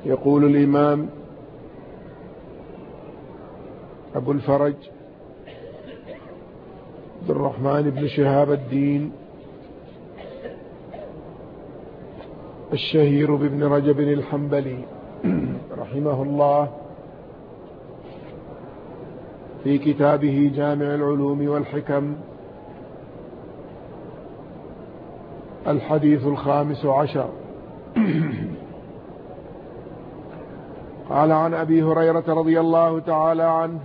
يقول الإمام أبو الفرج عبد الرحمن بن شهاب الدين الشهير بابن رجب الحنبلي رحمه الله في كتابه جامع العلوم والحكم الحديث 15. قال عن أبي هريرة رضي الله تعالى عنه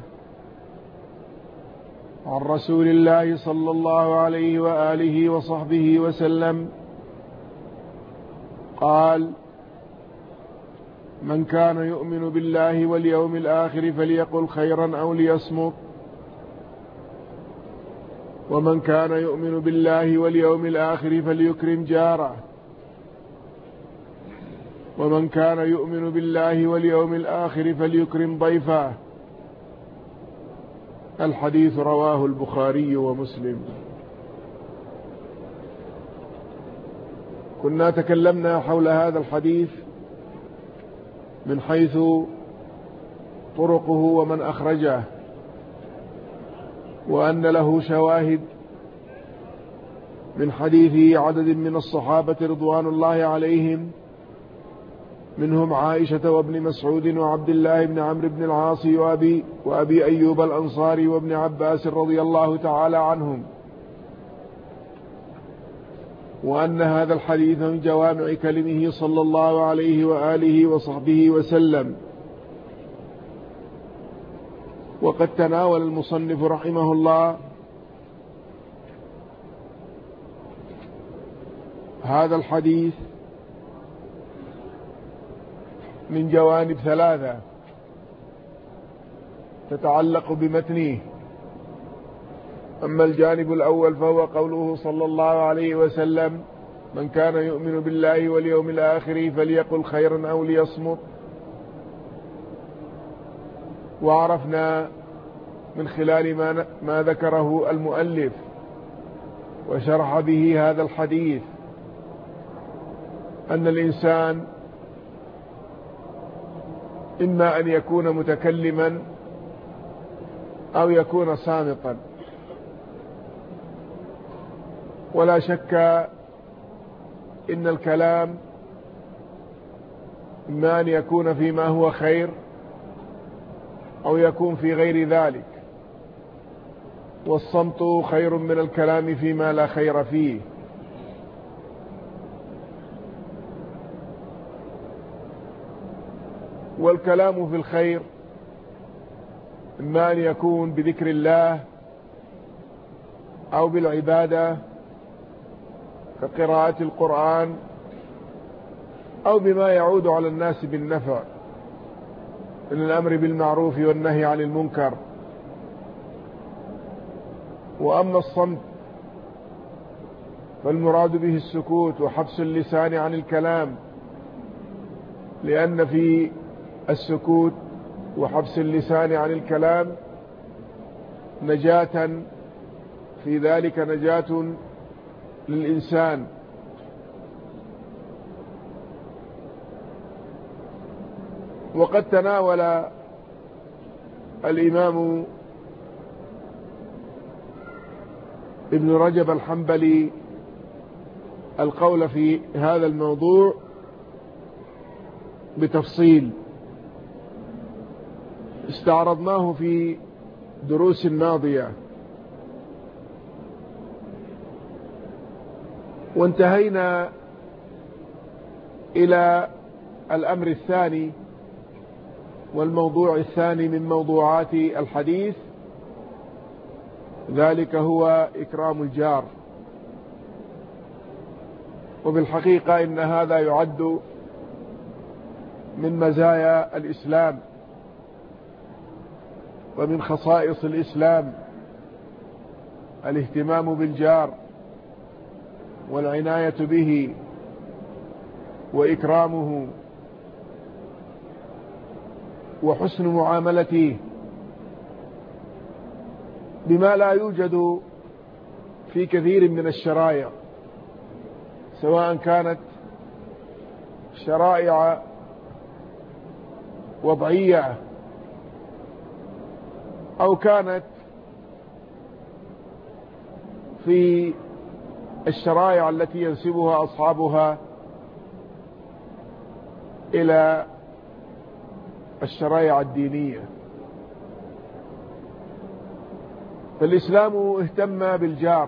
عن رسول الله صلى الله عليه وآله وصحبه وسلم قال: من كان يؤمن بالله واليوم الآخر فليقل خيرا أو ليصمت، ومن كان يؤمن بالله واليوم الآخر فليكرم جاره، ومن كان يؤمن بالله واليوم الآخر فليكرم ضيفه. الحديث رواه البخاري ومسلم. كنا تكلمنا حول هذا الحديث من حيث طرقه ومن أخرجه، وأن له شواهد من حديث عدد من الصحابة رضوان الله عليهم، منهم عائشة وابن مسعود وعبد الله بن عمرو بن العاص وأبي أيوب الأنصاري وابن عباس رضي الله تعالى عنهم، وأن هذا الحديث من جوامع كلمه صلى الله عليه وآله وصحبه وسلم. وقد تناول المصنف رحمه الله هذا الحديث من جوانب ثلاثة تتعلق بمتنه. أما الجانب الأول فهو قوله صلى الله عليه وسلم: من كان يؤمن بالله واليوم الآخر فليقل خيرا أو ليصمت. وعرفنا من خلال ما ذكره المؤلف وشرح به هذا الحديث أن الإنسان إما أن يكون متكلما أو يكون صامتا، ولا شك إن الكلام إما أن يكون فيما هو خير أو يكون في غير ذلك، والصمت خير من الكلام فيما لا خير فيه. والكلام في الخير إما أن يكون بذكر الله أو بالعبادة كقراءة القرآن، أو بما يعود على الناس بالنفع من الأمر بالمعروف والنهي عن المنكر. وأما الصمت فالمراد به السكوت وحبس اللسان عن الكلام، لأن في السكوت وحبس اللسان عن الكلام نجاة، في ذلك نجاة للإنسان. وقد تناول الإمام ابن رجب الحنبلي القول في هذا الموضوع بتفصيل استعرضناه في دروس ماضية، وانتهينا إلى الأمر الثاني والموضوع الثاني من موضوعات الحديث، ذلك هو إكرام الجار. وبالحقيقة إن هذا يعد من مزايا الإسلام ومن خصائص الإسلام، الاهتمام بالجار والعناية به وإكرامه وحسن معاملته بما لا يوجد في كثير من الشرائع، سواء كانت شرائع وضعية أو كانت في الشرائع التي ينسبها أصحابها إلى الشرائع الدينية. فالإسلام اهتم بالجار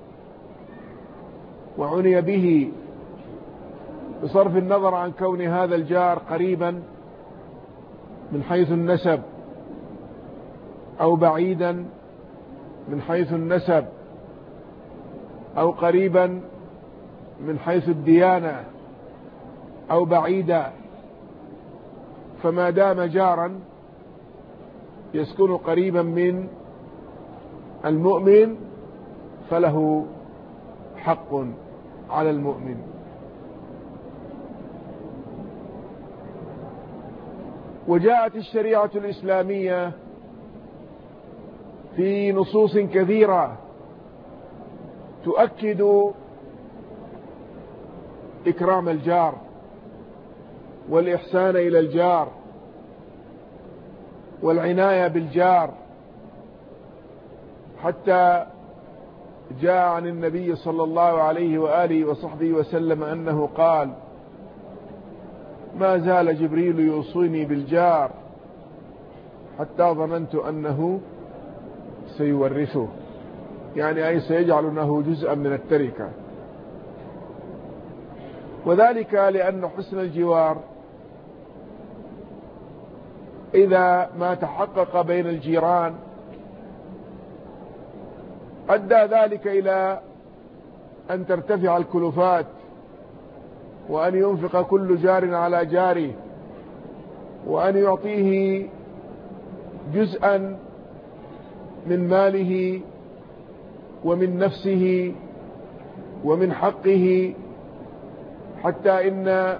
وعني به بصرف النظر عن كون هذا الجار قريبا من حيث النسب أو بعيدا من حيث النسب أو قريبا من حيث الديانة أو بعيدا، فما دام جارا يسكن قريبا من المؤمن فله حق على المؤمن. وجاءت الشريعة الإسلامية في نصوص كثيرة تؤكد إكرام الجار والإحسان إلى الجار والعناية بالجار، حتى جاء عن النبي صلى الله عليه وآله وصحبه وسلم أنه قال: ما زال جبريل يوصيني بالجار حتى ظننت أنه سيورثه، يعني أي سيجعل له جزءا من التركة. وذلك لأن حسن الجوار إذا ما تحقق بين الجيران أدى ذلك إلى أن ترتفع الكلفات وأن ينفق كل جار على جاره وأن يعطيه جزءا من ماله ومن نفسه ومن حقه، حتى إن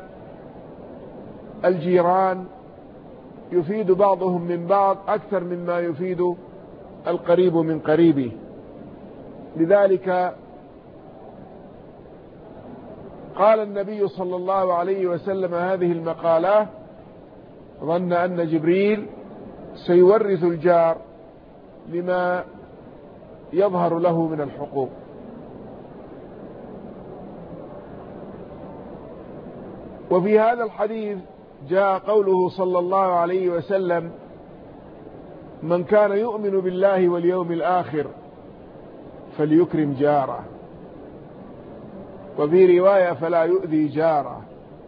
الجيران يفيد بعضهم من بعض أكثر مما يفيد القريب من قريبه. لذلك قال النبي صلى الله عليه وسلم هذه المقالة: ظن أن جبريل سيورث الجار لما يظهر له من الحقوق. وفي هذا الحديث جاء قوله صلى الله عليه وسلم: من كان يؤمن بالله واليوم الآخر فليكرم جاره، وفي رواية: فلا يؤذي جاره.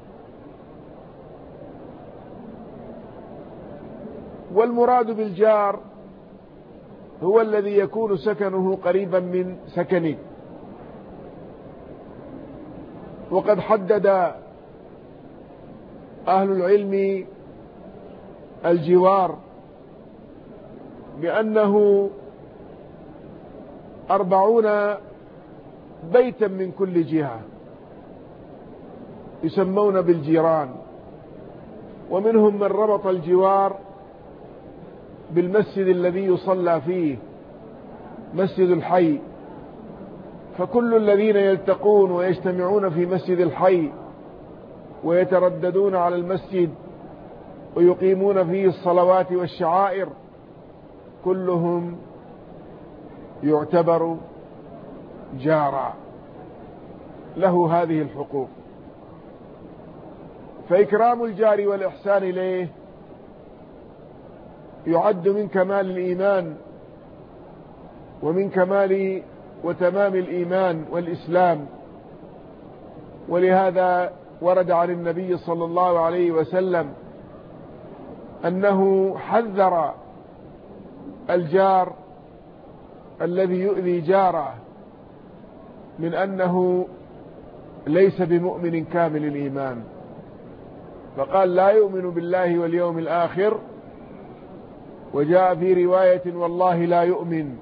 والمراد بالجار هو الذي يكون سكنه قريبا من سكنك. وقد حدد أهل العلم الجوار بأنه 40 بيتا من كل جهة يسمون بالجيران. ومنهم من ربط الجوار بالمسجد الذي يصلى فيه، مسجد الحي، فكل الذين يلتقون ويجتمعون في مسجد الحي ويترددون على المسجد ويقيمون فيه الصلوات والشعائر كلهم يعتبر جارا له هذه الحقوق. فإكرام الجار والإحسان إليه يعد من كمال الإيمان ومن كمال وتمام الإيمان والإسلام. ولهذا ورد عن النبي صلى الله عليه وسلم أنه حذر الجار الذي يؤذي جاره من أنه ليس بمؤمن كامل الإيمان، فقال: لا يؤمن بالله واليوم الآخر. وجاء في رواية: والله لا يؤمن،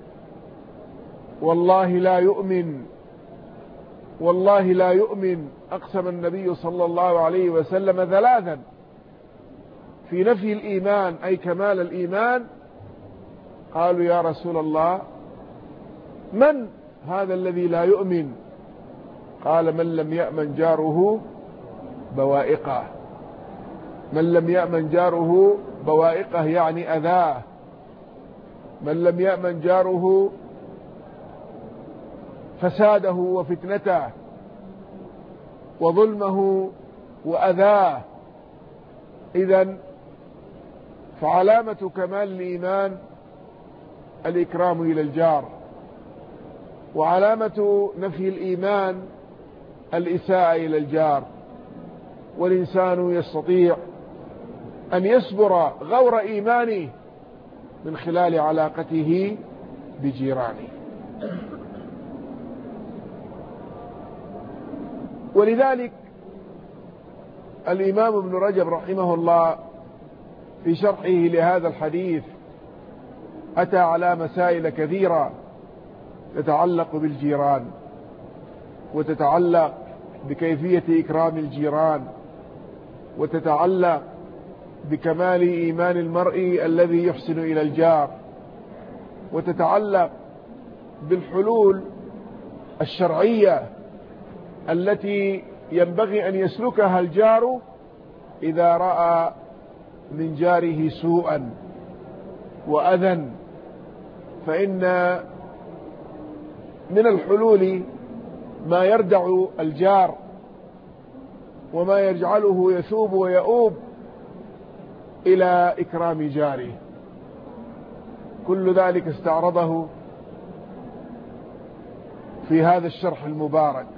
والله لا يؤمن، والله لا يؤمن. أقسم النبي صلى الله عليه وسلم 3 في نفي الإيمان أي كمال الإيمان. قالوا: يا رسول الله، من هذا الذي لا يؤمن؟ قال: من لم يأمن جاره بوائقه. من لم يأمن جاره بوائقه يعني أذاه، من لم يأمن جاره فساده وفتنته وظلمه وأذاه. إذن فعلامة كمال الإيمان الإكرام إلى الجار، وعلامة نفي الإيمان الإساءة إلى الجار. والإنسان يستطيع أن يصبر غور إيمانه من خلال علاقته بجيرانه. ولذلك الإمام ابن رجب رحمه الله في شرحه لهذا الحديث أتى على مسائل كثيرة تتعلق بالجيران، وتتعلق بكيفية إكرام الجيران، وتتعلق بكمال إيمان المرء الذي يحسن إلى الجار، وتتعلق بالحلول الشرعية التي ينبغي أن يسلكها الجار إذا رأى من جاره سوءا وأذى. فإن من الحلول ما يردع الجار وما يجعله يثوب ويؤوب إلى إكرام جاره. كل ذلك استعرضه في هذا الشرح المبارك.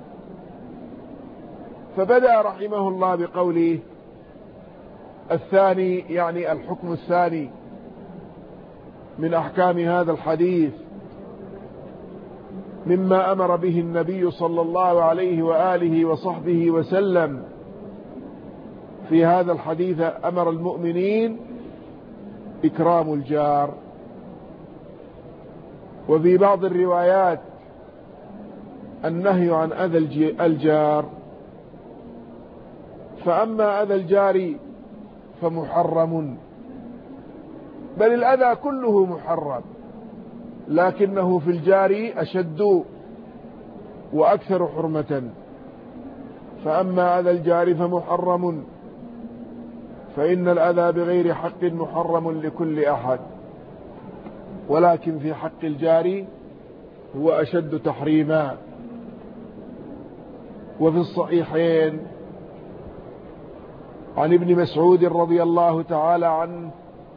فبدأ رحمه الله بقوله الثاني، يعني الحكم الثاني من أحكام هذا الحديث، مما أمر به النبي صلى الله عليه وآله وصحبه وسلم في هذا الحديث، أمر المؤمنين إكرام الجار. وفي بعض الروايات النهي عن أذى الجار. فأما أذى الجار فمحرم، بل الأذى كله محرم، لكنه في الجار أشد وأكثر حرمة. فأما أذى الجار فمحرم، فإن الأذى بغير حق محرم لكل أحد، ولكن في حق الجار هو أشد تحريما. وفي الصحيحين عن ابن مسعود رضي الله تعالى عنه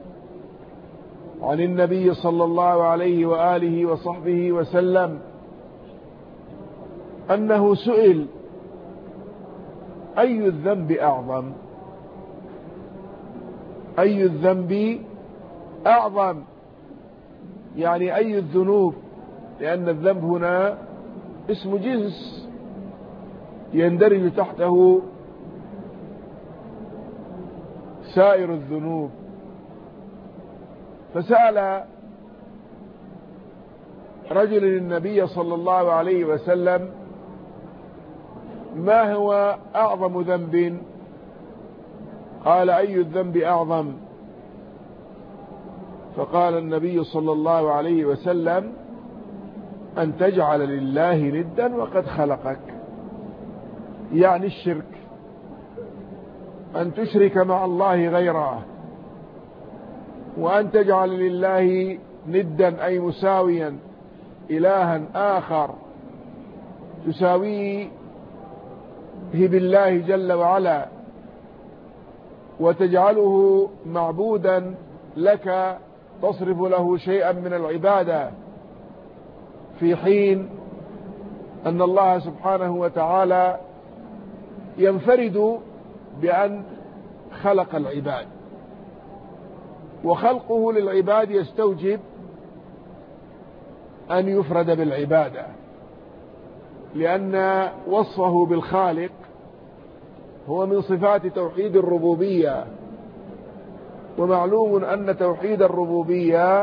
عن النبي صلى الله عليه وآله وصحبه وسلم أنه سئل أي الذنب أعظم، أي الذنب أعظم، يعني أي الذنوب، لأن الذنب هنا اسم جنس يندرج تحته سائر الذنوب. فسأل رجل النبي صلى الله عليه وسلم ما هو أعظم ذنب؟ قال أي الذنب أعظم؟ فقال النبي صلى الله عليه وسلم أن تجعل لله ندا وقد خلقك، يعني الشرك، أن تشرك مع الله غيره، وأن تجعل لله ندا أي مساويا إلها آخر تساويه بالله جل وعلا، وتجعله معبودا لك تصرف له شيئا من العبادة، في حين أن الله سبحانه وتعالى ينفرد بأن خلق العباد، وخلقه للعباد يستوجب أن يفرد بالعبادة، لأن وصفه بالخالق هو من صفات توحيد الربوبية. ومعلوم أن توحيد الربوبية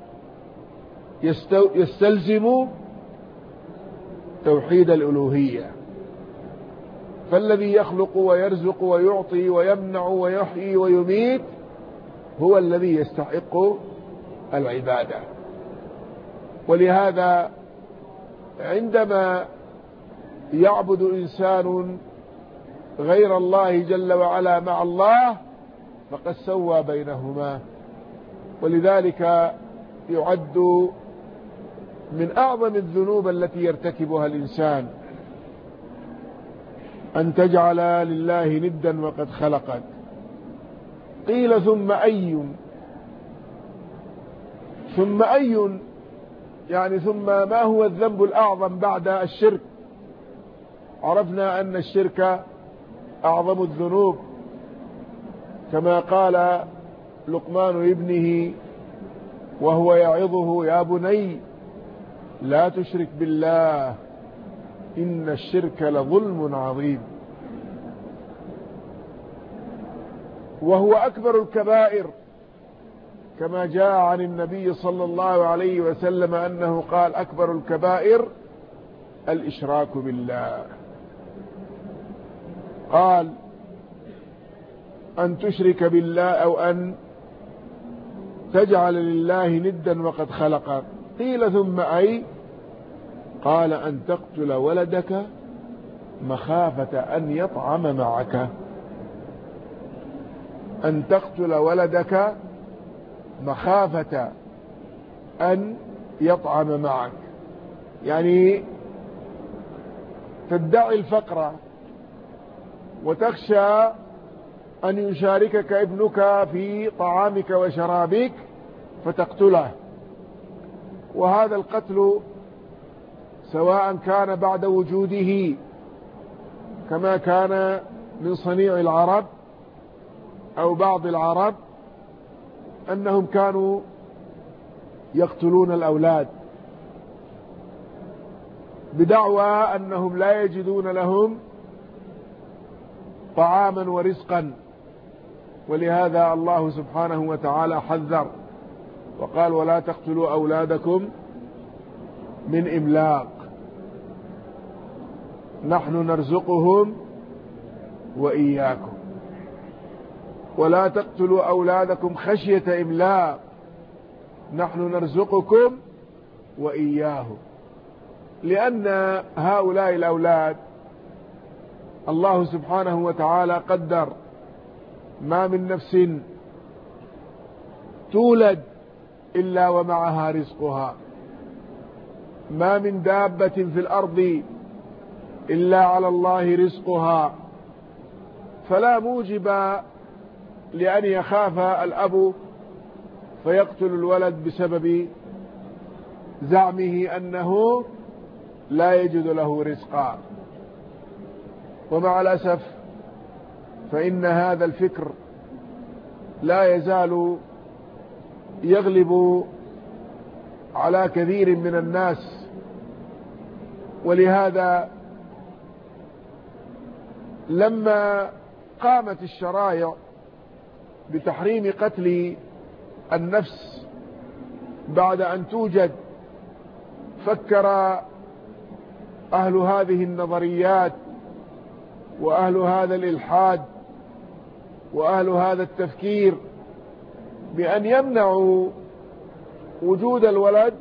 يستلزم توحيد الألوهية. فالذي يخلق ويرزق ويعطي ويمنع ويحيي ويميت هو الذي يستحق العبادة. ولهذا عندما يعبد إنسان غير الله جل وعلا مع الله فقد سوى بينهما. ولذلك يعد من أعظم الذنوب التي يرتكبها الإنسان أن تجعل لله ندا وقد خلقك. قيل ثم أي يعني ثم ما هو الذنب الأعظم بعد الشرك؟ عرفنا أن الشرك أعظم الذنوب، كما قال لقمان لابنه وهو يعظه: يا بني لا تشرك بالله إن الشرك لظلم عظيم. وهو أكبر الكبائر، كما جاء عن النبي صلى الله عليه وسلم أنه قال: أكبر الكبائر الإشراك بالله. قال: أن تشرك بالله أو أن تجعل لله ندا وقد خلقك. قيل ثم أي؟ قال: أن تقتل ولدك مخافة أن يطعم معك. أن تقتل ولدك مخافة أن يطعم معك، يعني تدعي الفقر وتخشى أن يشاركك ابنك في طعامك وشرابك فتقتله. وهذا القتل سواء كان بعد وجوده كما كان من صنيع العرب أو بعض العرب، أنهم كانوا يقتلون الأولاد بدعوى أنهم لا يجدون لهم طعاما ورزقا. ولهذا الله سبحانه وتعالى حذر وقال: ولا تقتلوا أولادكم من إملاق نحن نرزقهم وإياكم. ولا تقتلوا أولادكم خشية إملاق نحن نرزقكم وإياهم. لأن هؤلاء الأولاد الله سبحانه وتعالى قدر ما من نفس تولد إلا ومعها رزقها، ما من دابة في الأرض إلا على الله رزقها. فلا موجب لأن يخاف الأب فيقتل الولد بسبب زعمه أنه لا يجد له رزقا. ومع الأسف فإن هذا الفكر لا يزال يغلب على كثير من الناس. ولهذا لما قامت الشرائع بتحريم قتل النفس بعد أن توجد، فكر أهل هذه النظريات وأهل هذا الإلحاد وأهل هذا التفكير بأن يمنعوا وجود الولد،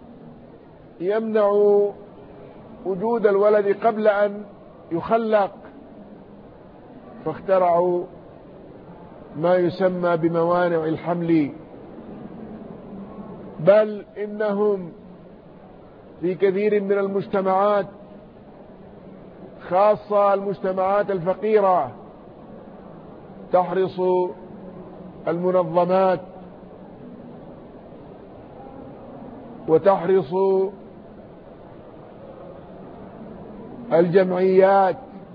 يمنعوا وجود الولد قبل أن يخلق، فاخترعوا ما يسمى بموانع الحمل. بل إنهم في كثير من المجتمعات، خاصة المجتمعات الفقيرة، تحرص المنظمات وتحرص الجمعيات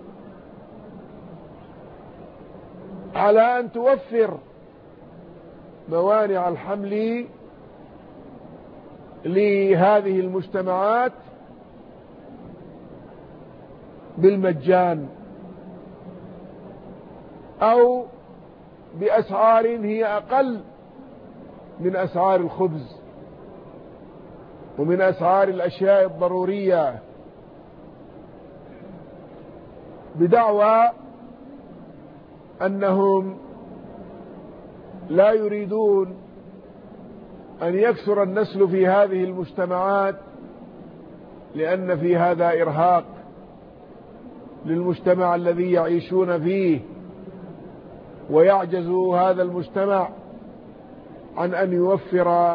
على أن توفر موانع الحمل لهذه المجتمعات بالمجان أو بأسعار هي أقل من أسعار الخبز ومن أسعار الأشياء الضرورية، بدعوى أنهم لا يريدون أن يكثر النسل في هذه المجتمعات، لأن في هذا إرهاق للمجتمع الذي يعيشون فيه، ويعجز هذا المجتمع عن أن يوفر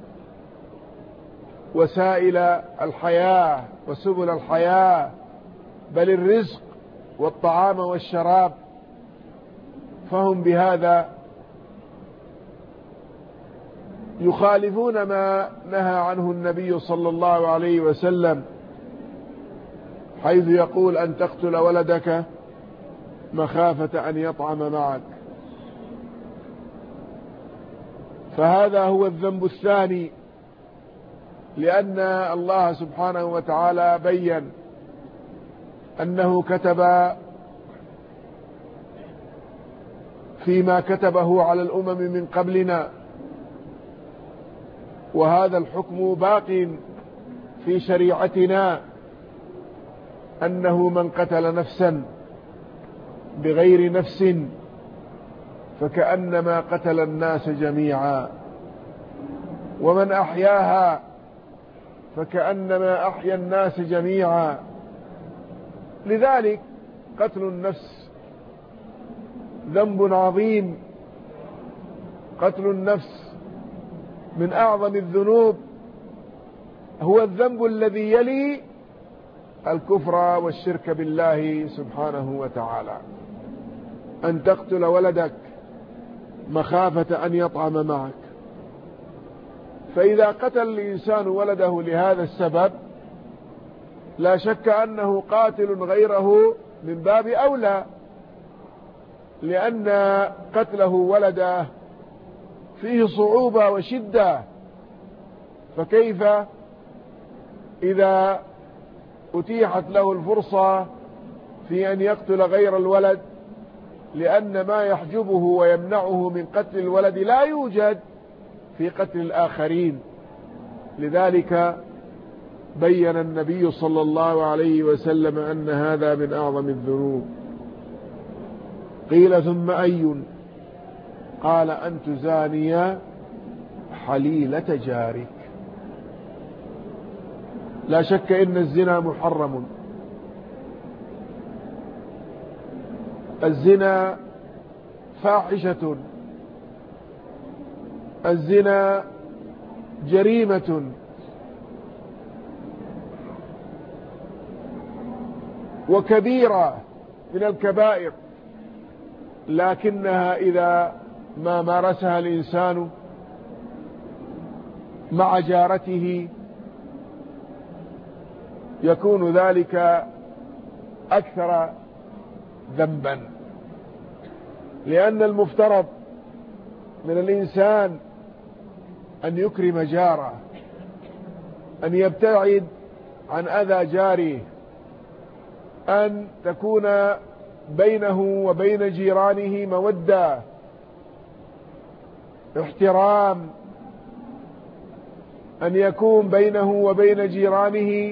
وسائل الحياة وسبل الحياة، بل الرزق والطعام والشراب، فهم بهذا يخالفون ما نهى عنه النبي صلى الله عليه وسلم، حيث يقول أن تقتل ولدك مخافة أن يطعم معك. فهذا هو الذنب الثاني، لأن الله سبحانه وتعالى بين أنه كتب فيما كتبه على الأمم من قبلنا، وهذا الحكم باق في شريعتنا، أنه من قتل نفسا بغير نفس فكأنما قتل الناس جميعا، ومن أحياها فكأنما أحيا الناس جميعا. لذلك قتل النفس ذنب عظيم، قتل النفس من أعظم الذنوب، هو الذنب الذي يلي الكفر والشرك بالله سبحانه وتعالى. أن تقتل ولدك مخافة أن يطعم معك، فإذا قتل الإنسان ولده لهذا السبب لا شك أنه قاتل غيره من باب أولى، لأن قتله ولده فيه صعوبة وشدة، فكيف إذا أتيحت له الفرصة في أن يقتل غير الولد، لأن ما يحجبه ويمنعه من قتل الولد لا يوجد في قتل الآخرين. لذلك بين النبي صلى الله عليه وسلم أن هذا من أعظم الذنوب. قيل ثم أي؟ قال أن تزاني حليلة جارك. لا شك إن الزنا محرم، الزنا فاحشة، الزنا جريمة، وكبيرة من الكبائر، لكنها إذا ما مارسها الإنسان مع جارته يكون ذلك أكثر ذنبا، لأن المفترض من الإنسان أن يكرم جاره، أن يبتعد عن أذى جاره، أن تكون بينه وبين جيرانه مودة، احترام، أن يكون بينه وبين جيرانه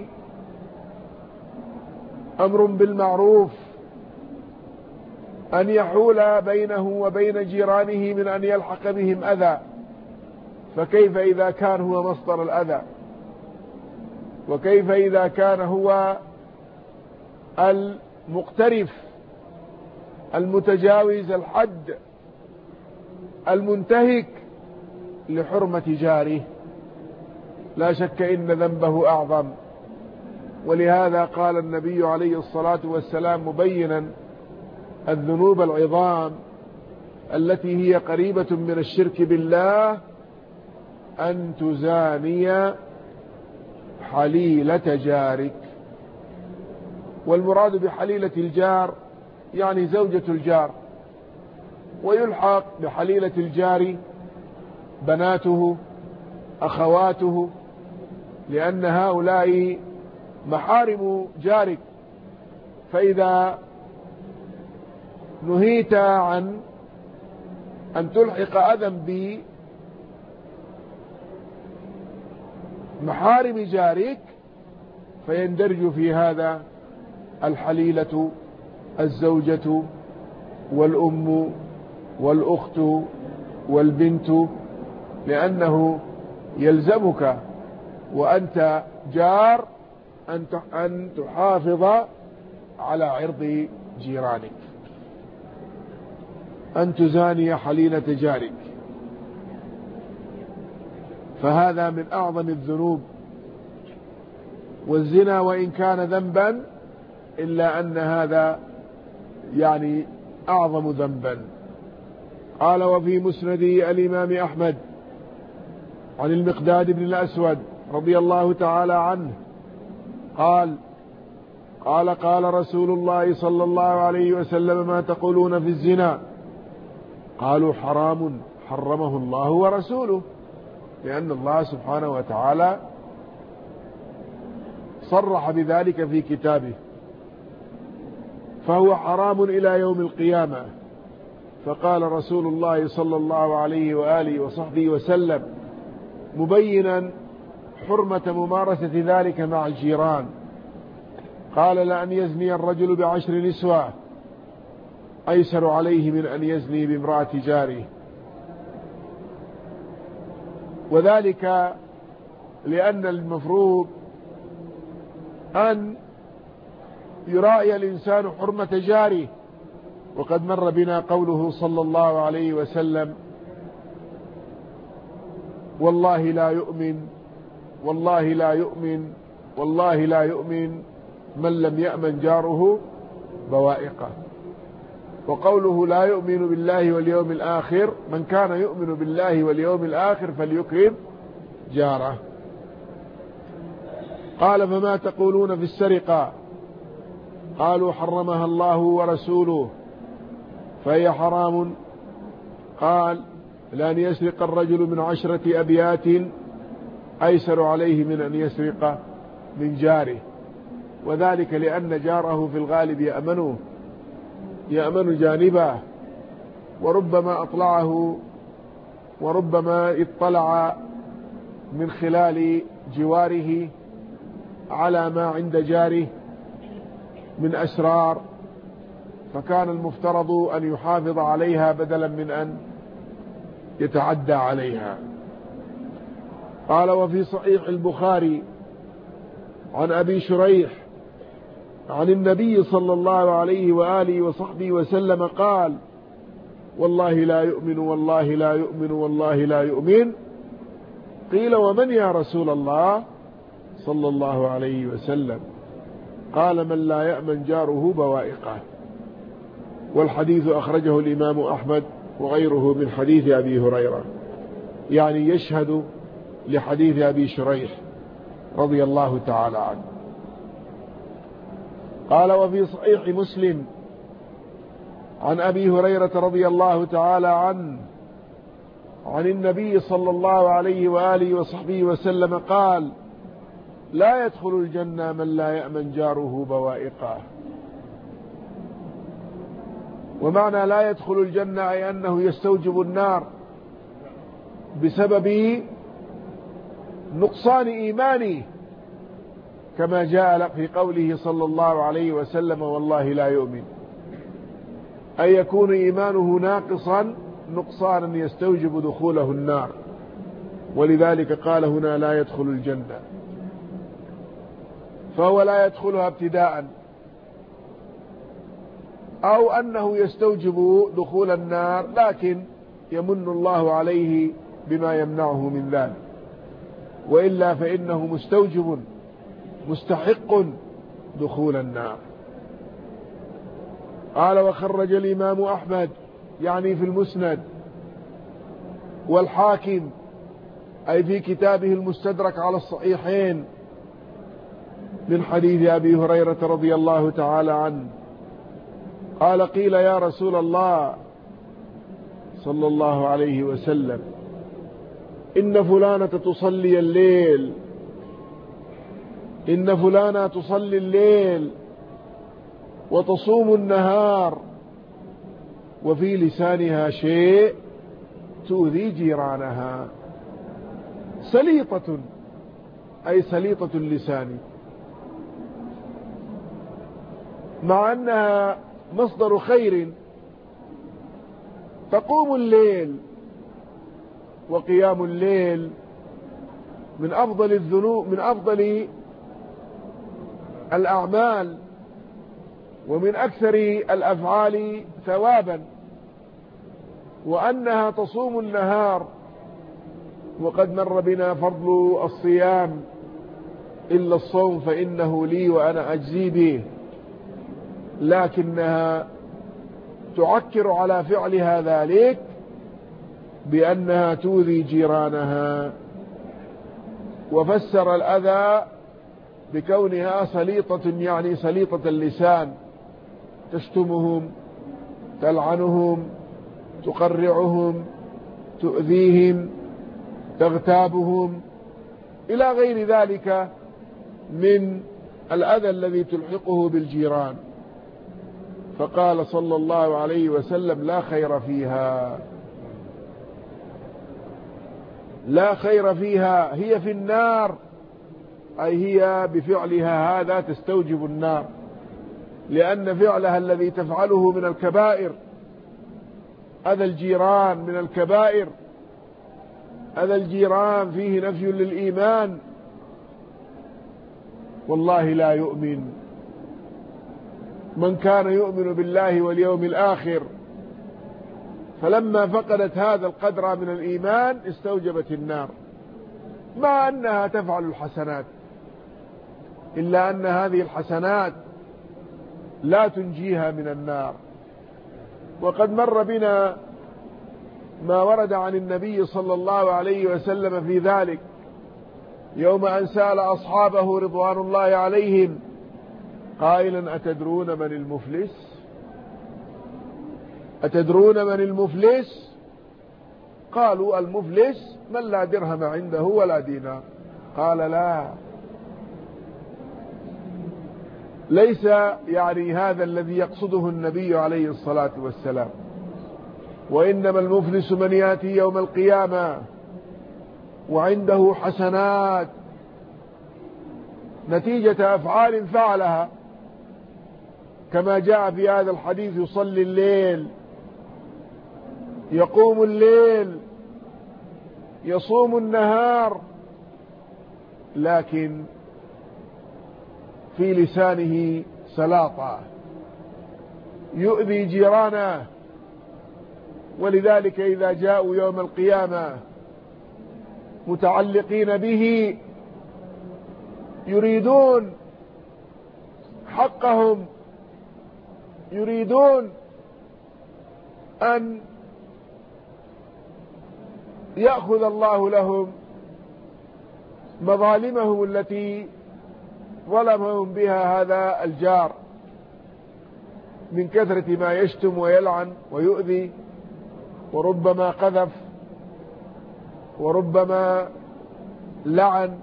أمر بالمعروف، أن يحول بينه وبين جيرانه من أن يلحق بهم أذى، فكيف إذا كان هو مصدر الأذى؟ وكيف إذا كان هو المقترف المتجاوز الحد المنتهك لحرمة جاره؟ لا شك إن ذنبه أعظم. ولهذا قال النبي عليه الصلاة والسلام مبينا الذنوب العظام التي هي قريبة من الشرك بالله: أن تزاني حليلة جارك. والمراد بحليلة الجار يعني زوجة الجار، ويلحق بحليلة الجار بناته، أخواته، لأن هؤلاء محارم جارك. فإذا نهيت عن أن تلحق أذى بمحارم جارك فيندرج في هذا الحليلة، الزوجة والأم والأخت والبنت، لأنه يلزمك وأنت جار أن تحافظ على عرض جيرانك، أن تزاني حليلة جارك، فهذا من أعظم الذنوب. والزنا وإن كان ذنبا إلا أن هذا يعني أعظم ذنبا. قال وفي مسند الإمام أحمد عن المقداد بن الأسود رضي الله تعالى عنه قال رسول الله صلى الله عليه وسلم ما تقولون في الزنا؟ قالوا حرام حرمه الله ورسوله، لأن الله سبحانه وتعالى صرح بذلك في كتابه، فهو حرام إلى يوم القيامة. فقال رسول الله صلى الله عليه وآله وصحبه وسلم مبينا حرمة ممارسة ذلك مع الجيران، قال لأن يزني الرجل ب10 نسوة أيسر عليه من أن يزني بامرأة جاره. وذلك لأن المفروض أن يراعي الإنسان حرمة جاره. وقد مر بنا قوله صلى الله عليه وسلم والله لا يؤمن والله لا يؤمن والله لا يؤمن من لم يأمن جاره بوائقه. وقوله لا يؤمن بالله واليوم الآخر، من كان يؤمن بالله واليوم الآخر فليكرم جاره. قال فما تقولون في السرقة؟ قالوا حرمها الله ورسوله فهي حرام. قال لأن يسرق الرجل من 10 أبيات أيسر عليه من أن يسرق من جاره، وذلك لأن جاره في الغالب يأمن جانبه، وربما أطلعه وربما اطلع من خلال جواره على ما عند جاره من أسرار، فكان المفترض أن يحافظ عليها بدلا من أن يتعدى عليها. قال وفي صحيح البخاري عن أبي شريح عن النبي صلى الله عليه وآله وصحبه وسلم قال والله لا يؤمن والله لا يؤمن والله لا يؤمن. قيل ومن يا رسول الله؟ صلى الله عليه وسلم قال من لا يأمن جاره بوائقه. والحديث أخرجه الإمام أحمد وغيره من حديث أبي هريرة، يعني يشهد لحديث أبي شريح رضي الله تعالى عنه. قال وفي صحيح مسلم عن أبي هريرة رضي الله تعالى عنه عن النبي صلى الله عليه وآله وصحبه وسلم قال لا يدخل الجنة من لا يأمن جاره بوائقه. ومعنى لا يدخل الجنة أي أنه يستوجب النار بسبب نقصان إيمانه، كما جاء في قوله صلى الله عليه وسلم والله لا يؤمن، أي يكون إيمانه ناقصا نقصانا يستوجب دخوله النار. ولذلك قال هنا لا يدخل الجنة، فهو لا يدخلها ابتداء، أو أنه يستوجب دخول النار لكن يمن الله عليه بما يمنعه من ذلك، وإلا فإنه مستوجب مستحق دخول النار. قال وخرج الإمام أحمد يعني في المسند والحاكم أي في كتابه المستدرك على الصحيحين من حديث أبي هريرة رضي الله تعالى عنه قال قيل يا رسول الله صلى الله عليه وسلم إن فلانة تصلي الليل، إن فلانة تصلي الليل وتصوم النهار وفي لسانها شيء تؤذي جيرانها. سليطة أي سليطة اللسان، مع أنها مصدر خير، تقوم الليل، وقيام الليل من أفضل الذنوب، من أفضل الأعمال ومن أكثر الأفعال ثوابا، وأنها تصوم النهار، وقد مر بنا فضل الصيام إلا الصوم فإنه لي وأنا أجزي به، لكنها تعكر على فعلها ذلك بأنها تؤذي جيرانها. وفسر الأذى بكونها سليطة، يعني سليطة اللسان، تشتمهم، تلعنهم، تقرعهم، تؤذيهم، تغتابهم، إلى غير ذلك من الأذى الذي تلحقه بالجيران. فقال صلى الله عليه وسلم: لا خير فيها، لا خير فيها، هي في النار، أي هي بفعلها هذا تستوجب النار، لأن فعلها الذي تفعله من الكبائر، أذى الجيران من الكبائر. أذى الجيران فيه نفي للإيمان، والله لا يؤمن من كان يؤمن بالله واليوم الآخر. فلما فقدت هذا القدر من الإيمان استوجبت النار، مع أنها تفعل الحسنات، إلا أن هذه الحسنات لا تنجيها من النار. وقد مر بنا ما ورد عن النبي صلى الله عليه وسلم في ذلك، يوم أن سأل أصحابه رضوان الله عليهم قائلا: أتدرون من المفلس؟ أتدرون من المفلس؟ قالوا: المفلس من لا درهم عنده ولا دينار. قال: لا، ليس يعني هذا الذي يقصده النبي عليه الصلاة والسلام، وإنما المفلس من يأتي يوم القيامة وعنده حسنات نتيجة أفعال فعلها، كما جاء في هذا الحديث: يصلي الليل، يقوم الليل، يصوم النهار، لكن في لسانه سلاطة، يؤذي جيرانه. ولذلك إذا جاءوا يوم القيامة متعلقين به يريدون حقهم، يريدون أن يأخذ الله لهم مظالمهم التي ظلمهم بها هذا الجار، من كثرة ما يشتم ويلعن ويؤذي، وربما قذف، وربما لعن،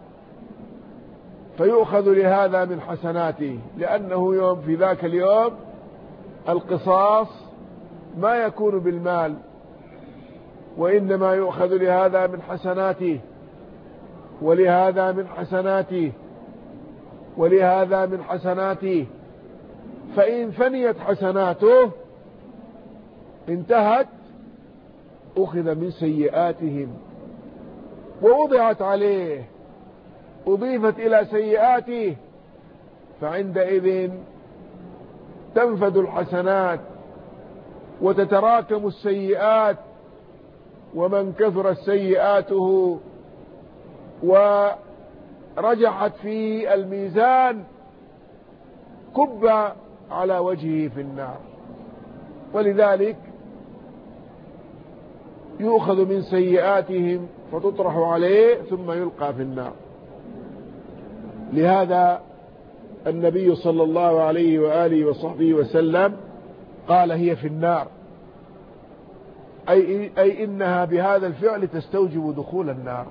فيؤخذ لهذا من حسناته، لأنه يوم في ذاك اليوم القصاص ما يكون بالمال، وإنما يؤخذ لهذا من حسناته، ولهذا من حسناته، ولهذا من حسناته. فإن فنيت حسناته انتهت، أخذ من سيئاتهم ووضعت عليه، أضيفت إلى سيئاته، فعندئذ تنفد الحسنات وتتراكم السيئات، ومن كثرت سيئاته ورجحت في الميزان كب على وجهه في النار. ولذلك يؤخذ من سيئاتهم فتطرح عليه ثم يلقى في النار. لهذا النبي صلى الله عليه وآله وصحبه وسلم قال: هي في النار، أي إنها بهذا الفعل تستوجب دخول النار.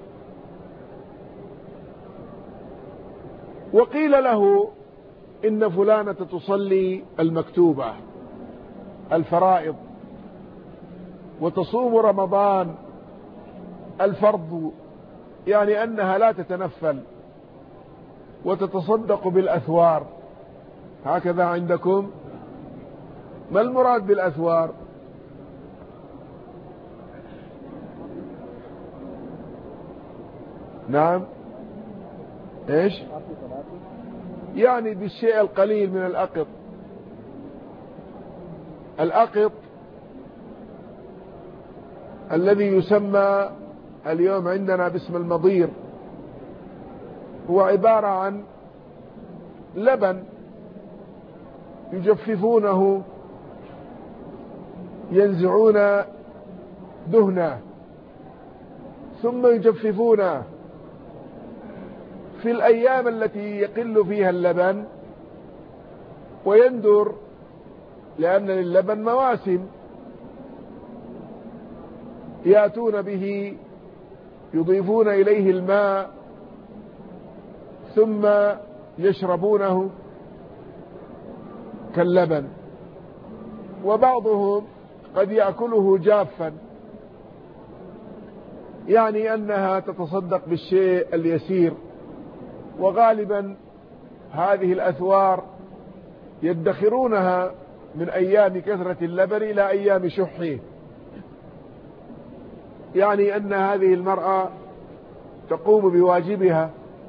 وقيل له: إن فلانة تصلي المكتوبة الفرائض، وتصوم رمضان الفرض، يعني أنها لا تتنفل، وتتصدق بالأثوار. هكذا عندكم؟ ما المراد بالأثوار؟ نعم، ايش؟ يعني بالشيء القليل من الأقط، الأقط الذي يسمى اليوم عندنا باسم المضير هو عبارة عن لبن يجففونه، ينزعون دهنه ثم يجففونه في الأيام التي يقل فيها اللبن ويندر، لأن للبن مواسم، يأتون به يضيفون إليه الماء ثم يشربونه كاللبن، وبعضهم قد يأكله جافا، يعني أنها تتصدق بالشيء اليسير. وغالبا هذه الأثوار يدخرونها من أيام كثرة اللبن إلى أيام شحه، يعني أن هذه المرأة تقوم بواجبها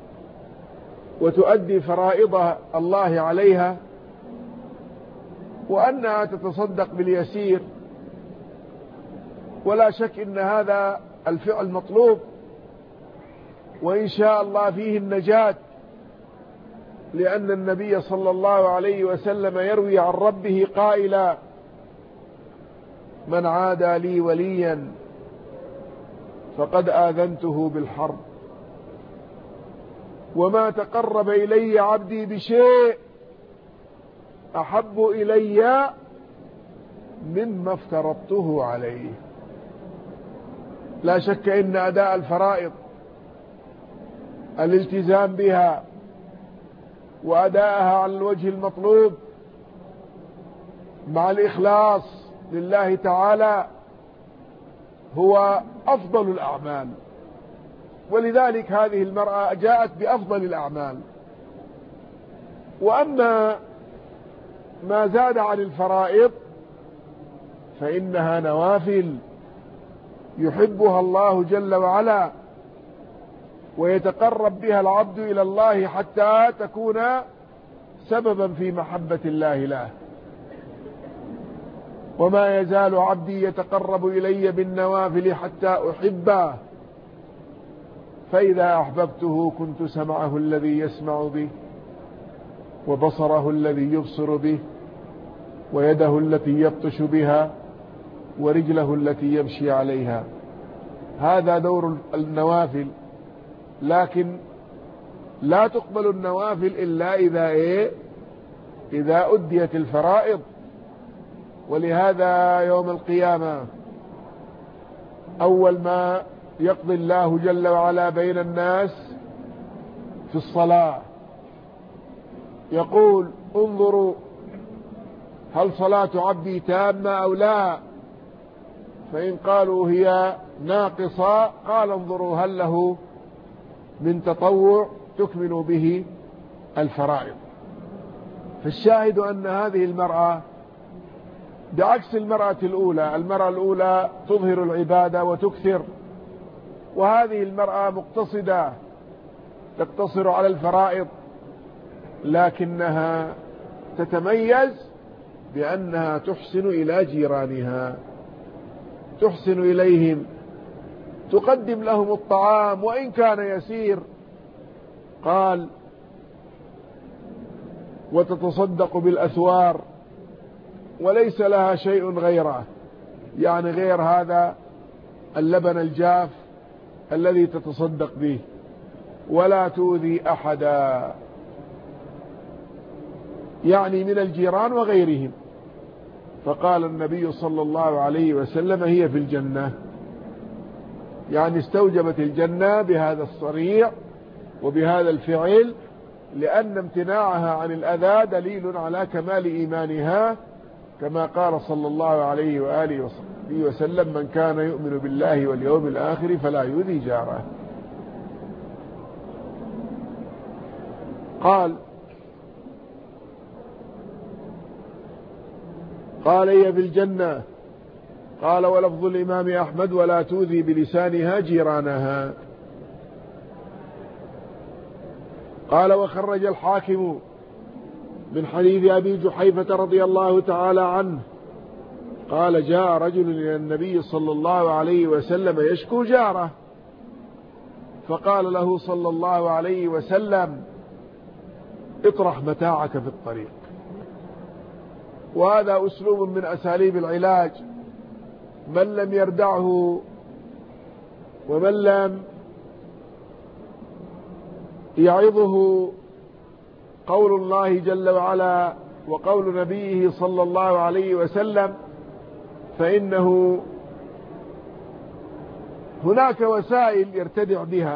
وتؤدي فرائض الله عليها، وأنها تتصدق باليسير، ولا شك أن هذا الفعل مطلوب، وإن شاء الله فيه النجاة، لأن النبي صلى الله عليه وسلم يروي عن ربه قائلا: من عادى لي وليا فقد آذنته بالحرب، وما تقرب إلي عبدي بشيء أحب إلي مما افترضته عليه. لا شك إن أداء الفرائض، الالتزام بها وأداءها على الوجه المطلوب مع الإخلاص لله تعالى هو أفضل الأعمال، ولذلك هذه المرأة جاءت بأفضل الأعمال. وأما ما زاد عن الفرائض فإنها نوافل يحبها الله جل وعلا، ويتقرب بها العبد إلى الله حتى تكون سببا في محبة الله له. وما يزال عبدي يتقرب إلي بالنوافل حتى أحبه، فإذا أحببته كنت سمعه الذي يسمع به، وبصره الذي يبصر به، ويده التي يبطش بها، ورجله التي يمشي عليها. هذا دور النوافل، لكن لا تقبل النوافل إلا إذا أديت الفرائض. ولهذا يوم القيامة أول ما يقضي الله جل وعلا بين الناس في الصلاة يقول: انظروا هل صلاة عبدي تامة أو لا؟ فإن قالوا هي ناقصة قال: انظروا هل له من تطوع تكمل به الفرائض. فالشاهد أن هذه المرأة بعكس المرأة الأولى تظهر العبادة وتكثر، وهذه المرأة مقتصدة تقتصر على الفرائض، لكنها تتميز بأنها تحسن إلى جيرانها، تحسن إليهم، تقدم لهم الطعام وإن كان يسير. قال: وتتصدق بالأثوار وليس لها شيء غيره، يعني غير هذا اللبن الجاف الذي تتصدق به، ولا تؤذي أحدا، يعني من الجيران وغيرهم. فقال النبي صلى الله عليه وسلم: هي في الجنة، يعني استوجبت الجنة بهذا الصريع وبهذا الفعل، لأن امتناعها عن الأذى دليل على كمال إيمانها، كما قال صلى الله عليه وآله وسلم: من كان يؤمن بالله واليوم الآخر فلا يؤذي جاره. قال: هي في الجنة. قال: ولفظ الإمام أحمد: ولا تؤذي بلسانها جيرانها. قال: وخرج الحاكم من حديث أبي جحيفة رضي الله تعالى عنه قال جاء رجل إلى النبي صلى الله عليه وسلم يشكو جاره، فقال له صلى الله عليه وسلم اطرح متاعك في الطريق. وهذا أسلوب من أساليب العلاج، من لم يردعه ومن لم يعظه قول الله جل وعلا وقول نبيه صلى الله عليه وسلم، فإنه هناك وسائل يرتدع بها.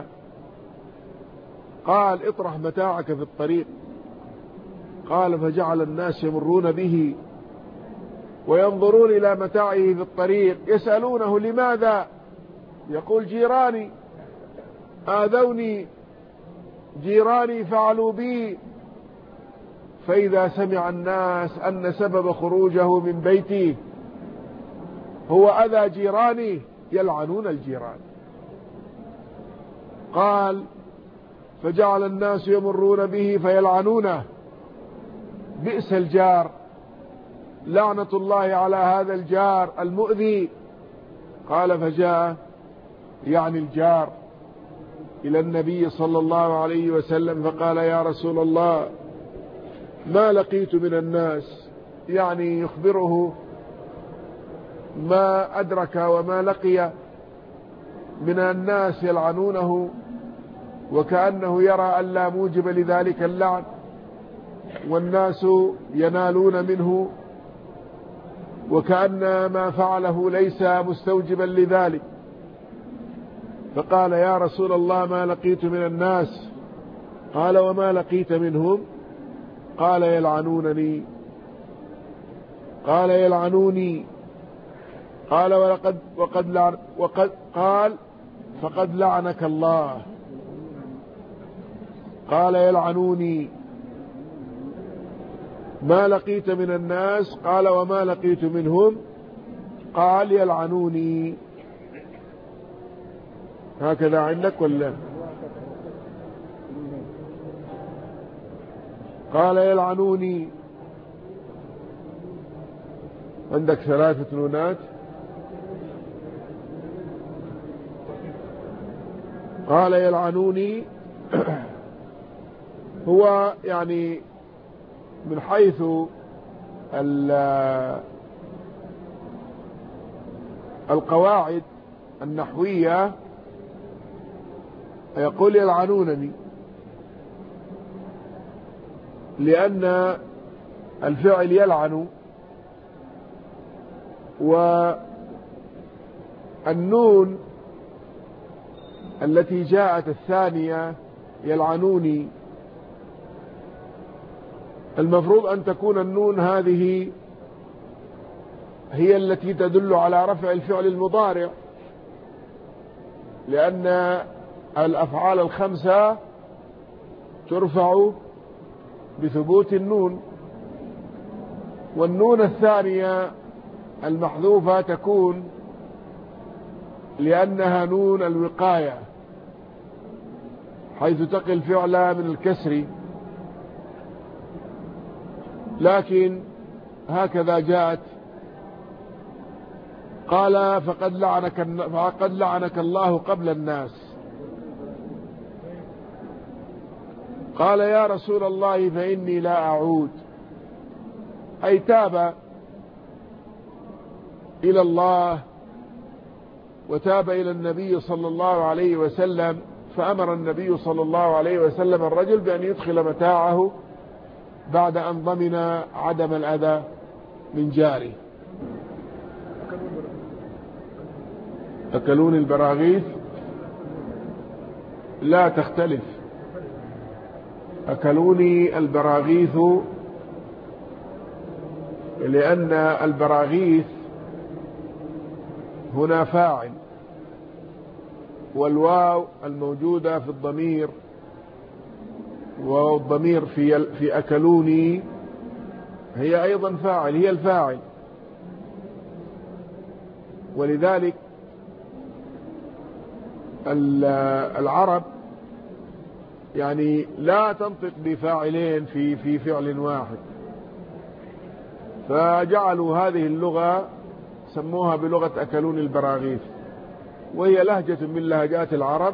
قال اطرح متاعك في الطريق. قال فجعل الناس يمرون به وينظرون إلى متاعه في الطريق يسألونه لماذا؟ يقول جيراني آذوني، جيراني فعلوا بي. فإذا سمع الناس أن سبب خروجه من بيته هو أذى جيرانه يلعنون الجيران. قال فجعل الناس يمرون به فيلعنونه، بئس الجار، لعنة الله على هذا الجار المؤذي. قال فجاء يعني الجار إلى النبي صلى الله عليه وسلم فقال يا رسول الله ما لقيت من الناس، يعني يخبره ما أدرك وما لقي من الناس يلعنونه، وكأنه يرى أن لا موجب لذلك اللعن والناس ينالون منه، وكأن ما فعله ليس مستوجبا لذلك. فقال يا رسول الله ما لقيت من الناس. قال وما لقيت منهم؟ قال يلعنونني. قال يلعنوني. قال قال فقد لعنك الله. قال يلعنوني. ما لقيت من الناس؟ قال وما لقيت منهم؟ قال يلعنوني. هكذا عندك ولا؟ قال يلعنوني. عندك 3 نونات. قال يلعنوني هو يعني من حيث القواعد النحوية يقول يلعنونني، لأن الفعل يلعن والنون التي جاءت الثانية يلعنوني المفروض أن تكون النون هذه هي التي تدل على رفع الفعل المضارع، لأن الأفعال ال5 ترفع بثبوت النون، والنون الثانية المحذوفة تكون لأنها نون الوقاية حيث تقي الفعل من الكسر، لكن هكذا جاءت. قال فقد لعنك الله قبل الناس. قال يا رسول الله فإني لا أعود، أي تاب إلى الله وتاب إلى النبي صلى الله عليه وسلم، فأمر النبي صلى الله عليه وسلم الرجل بأن يدخل متاعه بعد أن ضمن عدم الأذى من جاره. أكلون البراغيث لا تختلف. أكلوني البراغيث لأن البراغيث هنا فاعل، والواو الموجودة في الضمير والضمير في أكلوني هي أيضا فاعل، هي الفاعل. ولذلك العرب يعني لا تنطق بفاعلين في فعل واحد، فجعلوا هذه اللغة سموها بلغة أكلون البراغيث، وهي لهجة من لهجات العرب.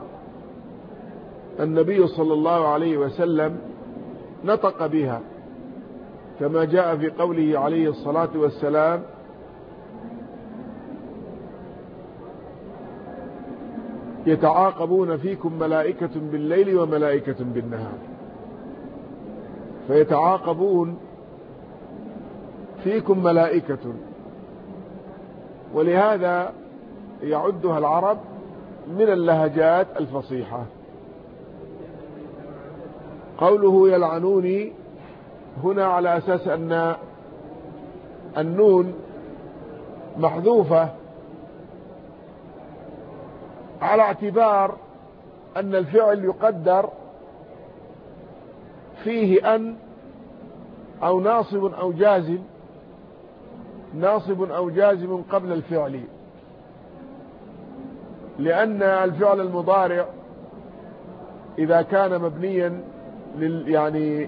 النبي صلى الله عليه وسلم نطق بها كما جاء في قوله عليه الصلاة والسلام: يتعاقبون فيكم ملائكة بالليل وملائكة بالنهار. فيتعاقبون فيكم ملائكة، ولهذا يعدها العرب من اللهجات الفصيحة. قوله يلعنوني هنا على أساس أن النون محذوفة على اعتبار أن الفعل يقدر فيه أن أو ناصب أو جازم قبل الفعل، لأن الفعل المضارع إذا كان مبنيا يعني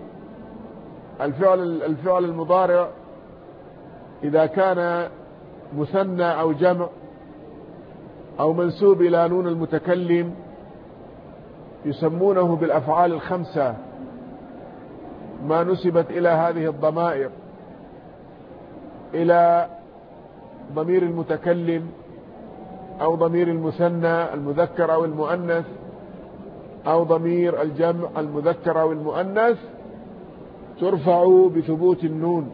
الفعل المضارع إذا كان مثنى أو جمع أو منسوب إلى نون المتكلم يسمونه بالأفعال الخمسة، ما نسبت إلى هذه الضمائر، إلى ضمير المتكلم أو ضمير المثنى المذكر أو المؤنث أو ضمير الجمع المذكر أو المؤنث، ترفع بثبوت النون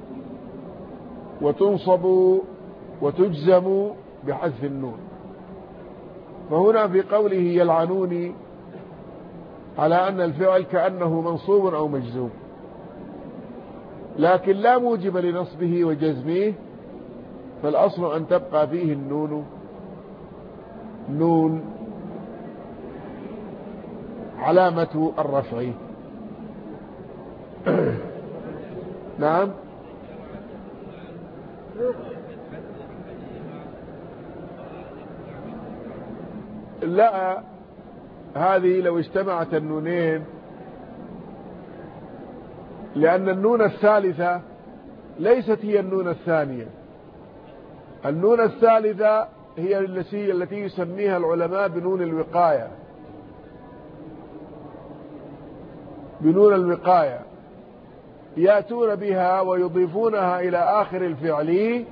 وتنصب وتجزم بحذف النون. فهنا في قوله يلعنوني على أن الفعل كأنه منصوب أو مجزوم، لكن لا موجب لنصبه وجزمه، فالأصل أن تبقى فيه النون نون علامة الرفع. نعم. لا، هذه لو اجتمعت النونين، لأن النون الثالثة ليست هي النون الثانية. النون الثالثة هي التي يسميها العلماء بنون الوقاية، بنون الوقاية، يأتون بها ويضيفونها إلى آخر الفعل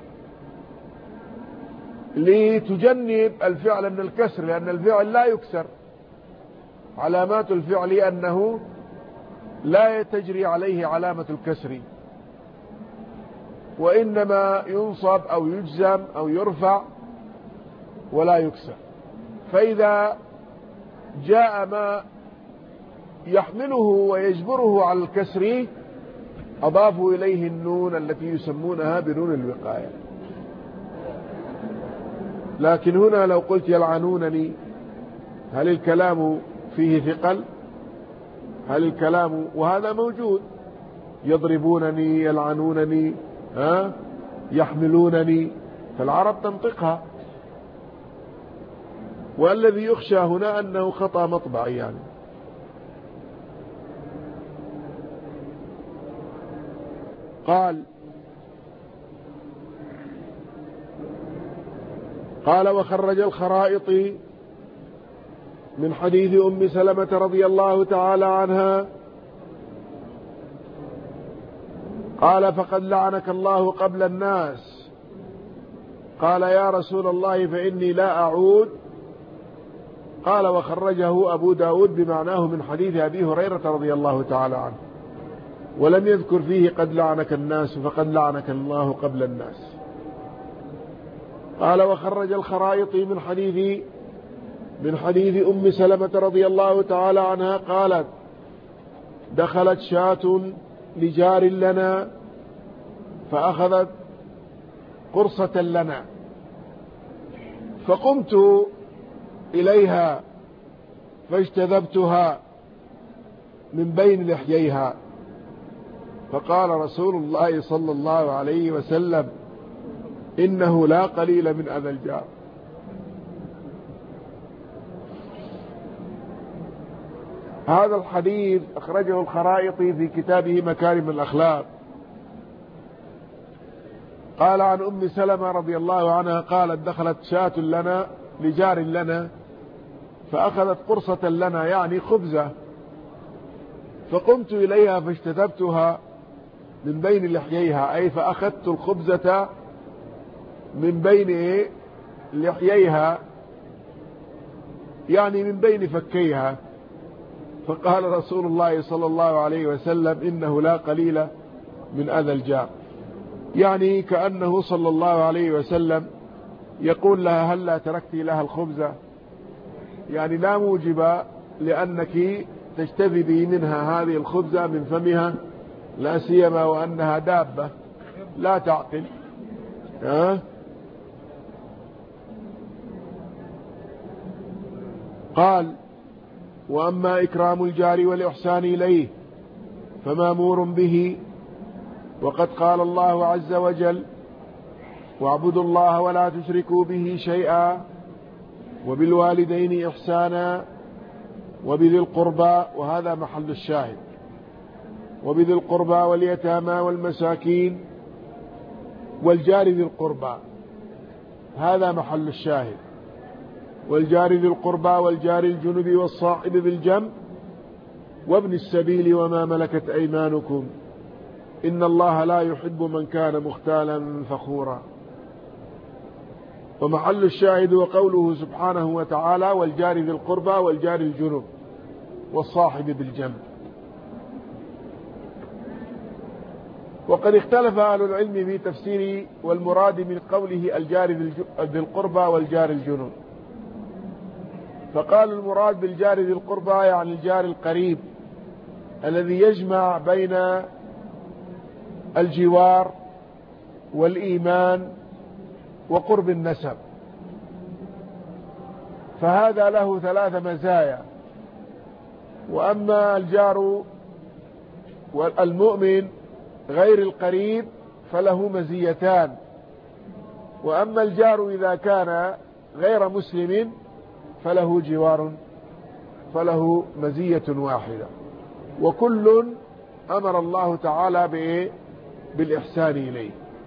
لتجنب الفعل من الكسر، لأن الفعل لا يكسر، علامات الفعل أنه لا تجري عليه علامة الكسر، وإنما ينصب أو يجزم أو يرفع ولا يكسر. فإذا جاء ما يحمله ويجبره على الكسر أضافوا إليه النون التي يسمونها بنون الوقاية. لكن هنا لو قلت يلعنونني، هل الكلام فيه ثقل؟ هل الكلام وهذا موجود، يضربونني، يلعنونني، يحملونني، فالعرب تنطقها. والذي يخشى هنا أنه خطأ مطبعي يعني. قال وخرج الخرائطي من حديث أم سلمة رضي الله تعالى عنها قال فقد لعنك الله قبل الناس. قال يا رسول الله فإني لا أعود. قال وخرجه أبو داود بمعناه من حديث أبي هريرة رضي الله تعالى عنه، ولم يذكر فيه قد لعنك الناس، فقد لعنك الله قبل الناس. قال وخرج الخرائطي من حديث أم سلمة رضي الله تعالى عنها قالت دخلت شاة لجار لنا فأخذت قرصة لنا، فقمت إليها فاجتذبتها من بين لحييها، فقال رسول الله صلى الله عليه وسلم إنه لا قليل من أذى الجار. هذا الحديث أخرجه الخرائطي في كتابه مكارم الأخلاق قال عن أم سلمة رضي الله عنها قالت دخلت شاة لنا لجار لنا فأخذت قرصة لنا يعني خبزة، فقمت إليها فاجتذبتها من بين لحييها، أي فأخذت الخبزة من بين لحييها يعني من بين فكيها. فقال رسول الله صلى الله عليه وسلم إنه لا قليل من أذى الجار، يعني كأنه صلى الله عليه وسلم يقول لها هل لا تركتي لها الخبزة، يعني لا موجب لأنك تجتذبي منها هذه الخبزة من فمها، لا سيما وأنها دابة لا تعقل. قال وأما إكرام الجار والإحسان إليه فمامور به، وقد قال الله عز وجل واعبدوا الله ولا تشركوا به شيئا وبالوالدين إحسانا وبذي القربى، وهذا محل الشاهد، وبذي القربى واليتامى والمساكين والجار ذي القربى، هذا محل الشاهد، والجار ذي القربى والجار الجنب والصاحب بالجنب وابن السبيل وما ملكت أيمانكم إن الله لا يحب من كان مختالا فخورا. ومحل الشاهد وقوله سبحانه وتعالى والجار ذي القربى والجار الجنب والصاحب بالجنب. وقد اختلف أهل العلم في تفسير والمراد من قوله الجار ذي القربى والجار الجنب، فقال المراد بالجار ذي القربى يعني الجار القريب الذي يجمع بين الجوار والإيمان وقرب النسب، فهذا له 3 مزايا. وأما الجار والمؤمن غير القريب فله مزيتان، وأما الجار إذا كان غير مسلم فله جوار فله مزية واحدة، وكل أمر الله تعالى بالإحسان إليه.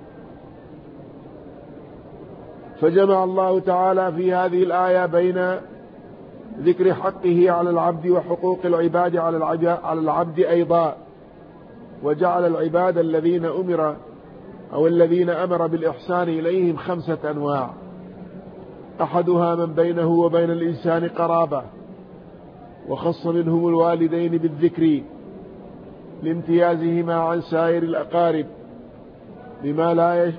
فجمع الله تعالى في هذه الآية بين ذكر حقه على العبد وحقوق العباد على العبد أيضا، وجعل العباد الذين الذين أمر بالإحسان إليهم 5 أنواع، أحدها من بينه وبين الإنسان قرابة، وخص منهم الوالدين بالذكر لامتيازهما عن سائر الأقارب بما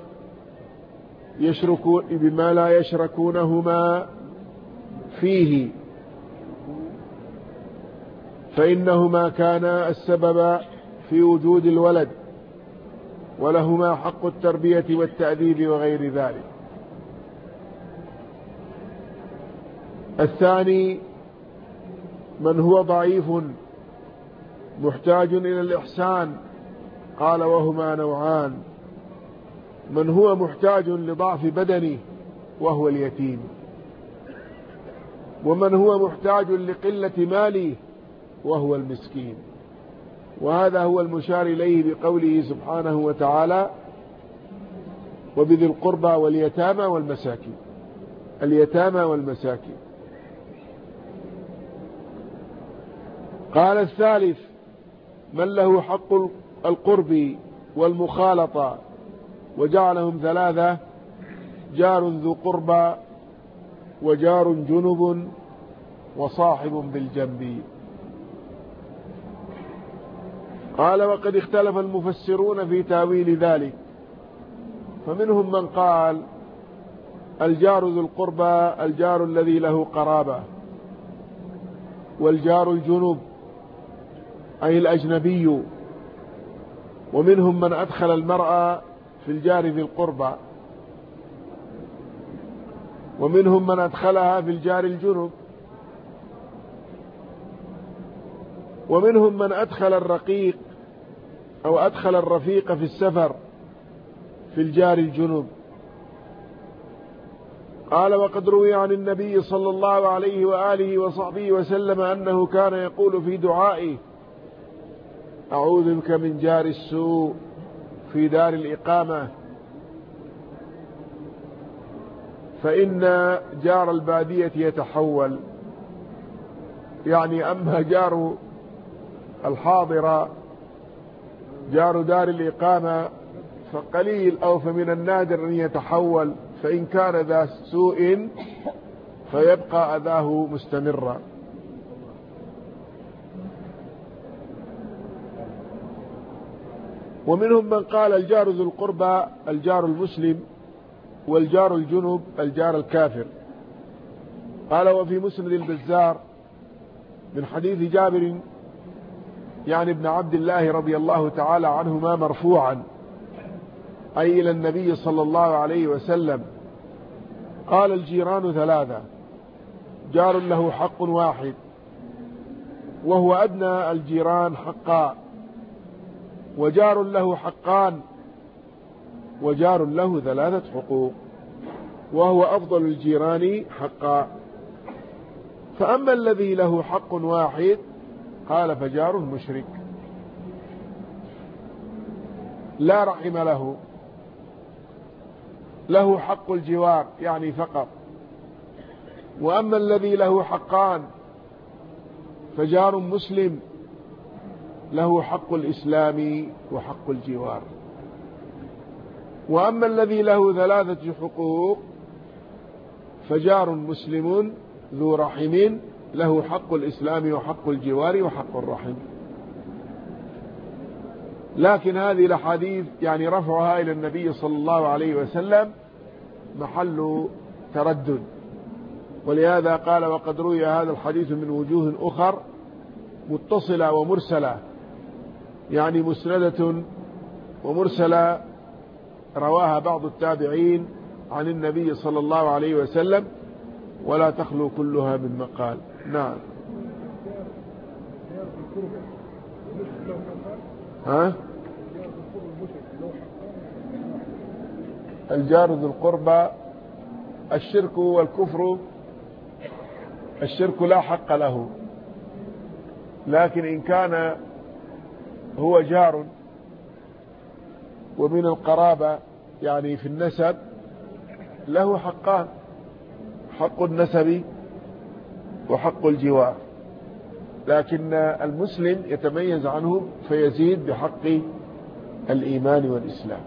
لا يشركونهما فيه، فإنهما كانا السبب في وجود الولد ولهما حق التربية والتأديب وغير ذلك. الثاني من هو ضعيف محتاج إلى الإحسان، قال وهما نوعان: من هو محتاج لضعف بدنه وهو اليتيم، ومن هو محتاج لقلة ماله وهو المسكين. وهذا هو المشار إليه بقوله سبحانه وتعالى وبذي القربى واليتامى والمساكين، اليتامى والمساكين. قال الثالث من له حق القرب والمخالطة، وجعلهم 3: جار ذو قربى وجار جنب وصاحب بالجنب. قال وقد اختلف المفسرون في تاويل ذلك، فمنهم من قال الجار ذو القربى الجار الذي له قرابة، والجار الجنب أي الأجنبي، ومنهم من أدخل المرأة في الجار ذي القربى، ومنهم من أدخلها في الجار الجنب، ومنهم من أدخل الرقيق أو أدخل الرفيق في السفر في الجار الجنب. قال وقد روي عن النبي صلى الله عليه وآله وصحبه وسلم أنه كان يقول في دعائه: أعوذ بك من جار السوء في دار الإقامة، فإن جار البادية يتحول، يعني أما جار الحاضرة جار دار الإقامة فقليل أو فمن النادر أن يتحول، فإن كان ذا سوء فيبقى أذاه مستمرا. ومنهم من قال الجار ذو القربى الجار المسلم، والجار الجنب الجار الكافر. قال وفي مسند البزار من حديث جابر يعني ابن عبد الله رضي الله تعالى عنهما مرفوعا أي إلى النبي صلى الله عليه وسلم قال الجيران ثلاثة: جار له حق واحد وهو أدنى الجيران حقا، وجار له حقان، وجار له ثلاثة حقوق وهو أفضل الجيران حقا. فأما الذي له حق واحد قال فجار مشرك لا رحم له، له حق الجوار يعني فقط. وأما الذي له حقان فجار مسلم له حق الإسلام وحق الجوار. وأما الذي له ثلاثة حقوق فجار مسلم ذو رحم له حق الإسلام وحق الجوار وحق الرحم. لكن هذه الأحاديث يعني رفعها إلى النبي صلى الله عليه وسلم محل تردد، ولهذا قال وقد روي هذا الحديث من وجوه أخر متصلة ومرسلة، يعني مسندة ومرسلة رواها بعض التابعين عن النبي صلى الله عليه وسلم، ولا تخلو كلها من مقال. نعم. ها؟ الجار ذو القربى الشرك والكفر، الشرك لا حق له، لكن إن كان هو جار ومن القرابة يعني في النسب له حقان: حق النسب وحق الجوار، لكن المسلم يتميز عنه فيزيد بحق الإيمان والإسلام.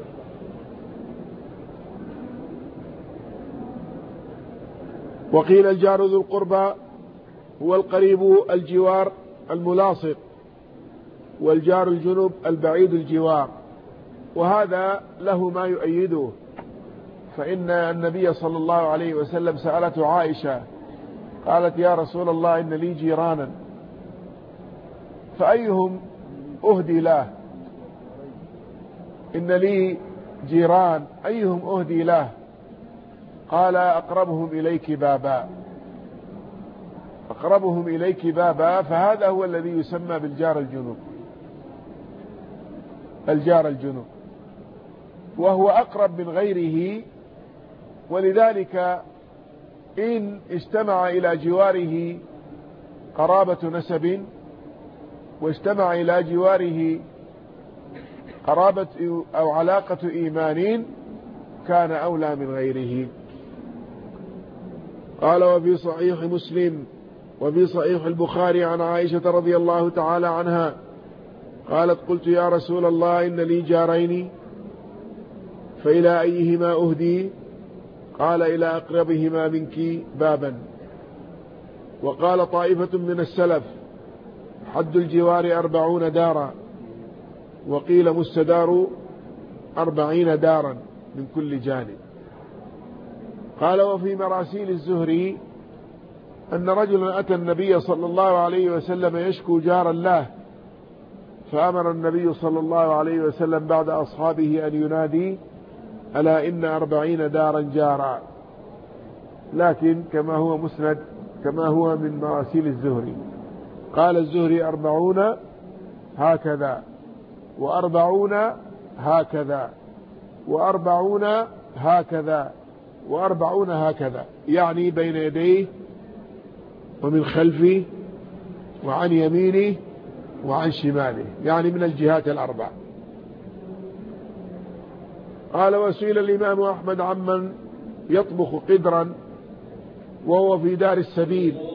وقيل الجار ذو القربى هو القريب الجوار الملاصق، والجار الجنب البعيد الجوار، وهذا له ما يؤيده، فإن النبي صلى الله عليه وسلم سألته عائشة قالت يا رسول الله إن لي جيرانا فأيهم أهدي له، إن لي جيران أيهم أهدي له؟ قال أقربهم إليك بابا، أقربهم إليك بابا، فهذا هو الذي يسمى بالجار الجنوب، الجار الجنوب، وهو أقرب من غيره. ولذلك إن اجتمع إلى جواره قرابة نسب واجتمع إلى جواره قرابة أو علاقة إيمان كان أولى من غيره. قال وفي صحيح مسلم وفي صحيح البخاري عن عائشة رضي الله تعالى عنها قالت قلت يا رسول الله إن لي جارين فإلى أيهما أهدي؟ قال إلى أقربهما منك بابا. وقال طائفة من السلف حد الجوار 40 دارا، وقيل مستدار 40 دارا من كل جانب. قال وفي مراسيل الزهري أن رجلا أتى النبي صلى الله عليه وسلم يشكو جارا له، فأمر النبي صلى الله عليه وسلم بعد أصحابه أن ينادي ألا إن 40 دارا جارا، لكن كما هو مسند كما هو من مراسيل الزهري. قال الزهري 40 هكذا، و40 هكذا، و40 هكذا، و40 هكذا، يعني بين يديه ومن خلفه وعن يمينه وعن شماله، يعني من الجهات الأربع. قال وسئل الإمام أحمد عمن يطبخ قدرا وهو في دار السبيل